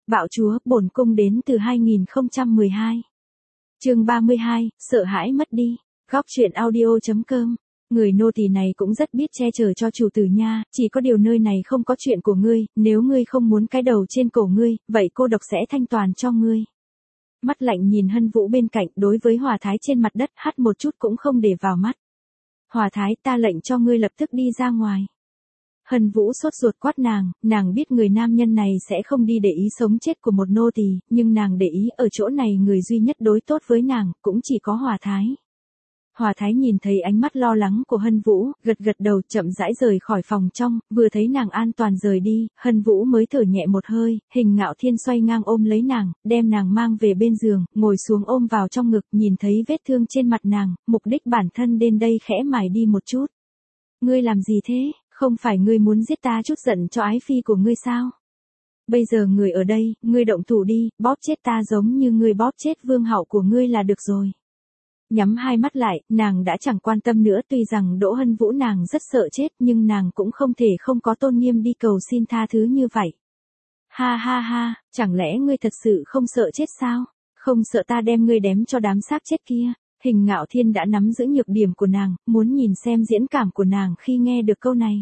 Bạo chúa, bổn cung đến từ 2012. Chương 32, sợ hãi mất đi. Góc truyện audio.com. Người nô tỳ này cũng rất biết che chở cho chủ tử nha, chỉ có điều nơi này không có chuyện của ngươi, nếu ngươi không muốn cái đầu trên cổ ngươi, vậy cô độc sẽ thanh toàn cho ngươi. Mắt lạnh nhìn Hân Vũ bên cạnh, đối với Hòa Thái trên mặt đất hắt một chút cũng không để vào mắt. Hòa Thái, ta lệnh cho ngươi lập tức đi ra ngoài. Hân Vũ sốt ruột quát nàng biết người nam nhân này sẽ không đi để ý sống chết của một nô tỳ, nhưng nàng để ý ở chỗ này người duy nhất đối tốt với nàng, cũng chỉ có Hòa Thái. Hòa Thái nhìn thấy ánh mắt lo lắng của Hân Vũ, gật gật đầu chậm rãi rời khỏi phòng trong, vừa thấy nàng an toàn rời đi, Hân Vũ mới thở nhẹ một hơi, Hình Ngạo Thiên xoay ngang ôm lấy nàng, đem nàng mang về bên giường, ngồi xuống ôm vào trong ngực, nhìn thấy vết thương trên mặt nàng, mục đích bản thân đến đây khẽ mài đi một chút. Ngươi làm gì thế? Không phải ngươi muốn giết ta chút giận cho ái phi của ngươi sao? Bây giờ người ở đây, ngươi động thủ đi, bóp chết ta giống như ngươi bóp chết vương hậu của ngươi là được rồi. Nhắm hai mắt lại, nàng đã chẳng quan tâm nữa, tuy rằng Đỗ Hân Vũ nàng rất sợ chết nhưng nàng cũng không thể không có tôn nghiêm đi cầu xin tha thứ như vậy. Ha ha ha, chẳng lẽ ngươi thật sự không sợ chết sao? Không sợ ta đem ngươi đếm cho đám xác chết kia. Hình Ngạo Thiên đã nắm giữ nhược điểm của nàng, muốn nhìn xem diễn cảm của nàng khi nghe được câu này.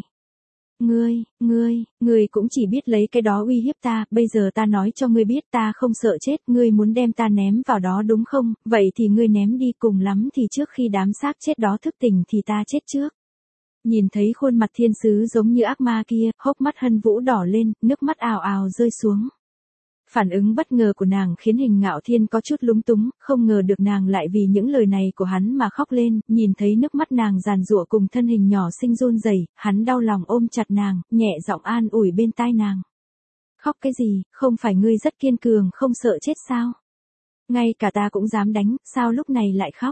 Ngươi cũng chỉ biết lấy cái đó uy hiếp ta, bây giờ ta nói cho ngươi biết ta không sợ chết, ngươi muốn đem ta ném vào đó đúng không, vậy thì ngươi ném đi, cùng lắm thì trước khi đám xác chết đó thức tỉnh thì ta chết trước. Nhìn thấy khuôn mặt thiên sứ giống như ác ma kia, hốc mắt Hân Vũ đỏ lên, nước mắt ào ào rơi xuống. Phản ứng bất ngờ của nàng khiến Hình Ngạo Thiên có chút lúng túng, không ngờ được nàng lại vì những lời này của hắn mà khóc lên, nhìn thấy nước mắt nàng giàn giụa cùng thân hình nhỏ xinh run rẩy, hắn đau lòng ôm chặt nàng, nhẹ giọng an ủi bên tai nàng. Khóc cái gì, không phải ngươi rất kiên cường không sợ chết sao? Ngay cả ta cũng dám đánh, sao lúc này lại khóc?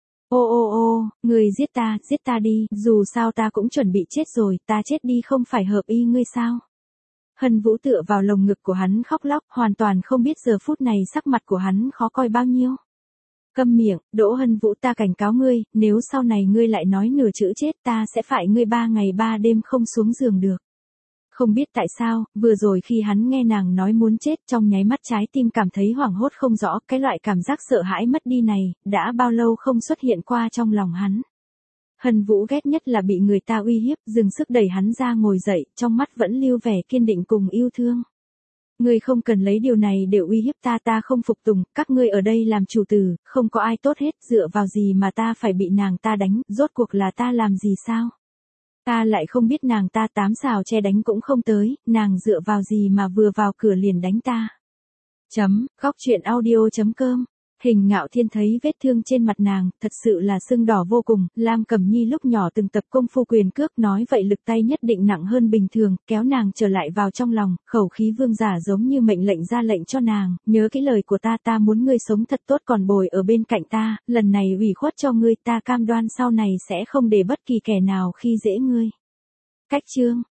Ô, ngươi giết ta đi, dù sao ta cũng chuẩn bị chết rồi, ta chết đi không phải hợp ý ngươi sao? Hân Vũ tựa vào lồng ngực của hắn khóc lóc, hoàn toàn không biết giờ phút này sắc mặt của hắn khó coi bao nhiêu. Câm miệng, Đỗ Hân Vũ, ta cảnh cáo ngươi, nếu sau này ngươi lại nói nửa chữ chết ta sẽ phại ngươi 3 ngày 3 đêm không xuống giường được. Không biết tại sao, vừa rồi khi hắn nghe nàng nói muốn chết, trong nháy mắt trái tim cảm thấy hoảng hốt không rõ, cái loại cảm giác sợ hãi mất đi này, đã bao lâu không xuất hiện qua trong lòng hắn. Hân Vũ ghét nhất là bị người ta uy hiếp, dừng sức đẩy hắn ra ngồi dậy, trong mắt vẫn lưu vẻ kiên định cùng yêu thương. Ngươi không cần lấy điều này để uy hiếp ta không phục tùng, các ngươi ở đây làm chủ tử, không có ai tốt hết, dựa vào gì mà ta phải bị nàng ta đánh, rốt cuộc là ta làm gì sao? Ta lại không biết nàng ta 8 xào che đánh cũng không tới, nàng dựa vào gì mà vừa vào cửa liền đánh ta. Góc truyện audio.com. Hình Ngạo Thiên thấy vết thương trên mặt nàng, thật sự là sưng đỏ vô cùng, Lam Cẩm Nhi lúc nhỏ từng tập công phu quyền cước, nói vậy lực tay nhất định nặng hơn bình thường, kéo nàng trở lại vào trong lòng, khẩu khí vương giả giống như mệnh lệnh ra lệnh cho nàng, nhớ kỹ lời của ta muốn ngươi sống thật tốt còn bồi ở bên cạnh ta, lần này ủy khuất cho ngươi, ta cam đoan sau này sẽ không để bất kỳ kẻ nào khi dễ ngươi. Cách chương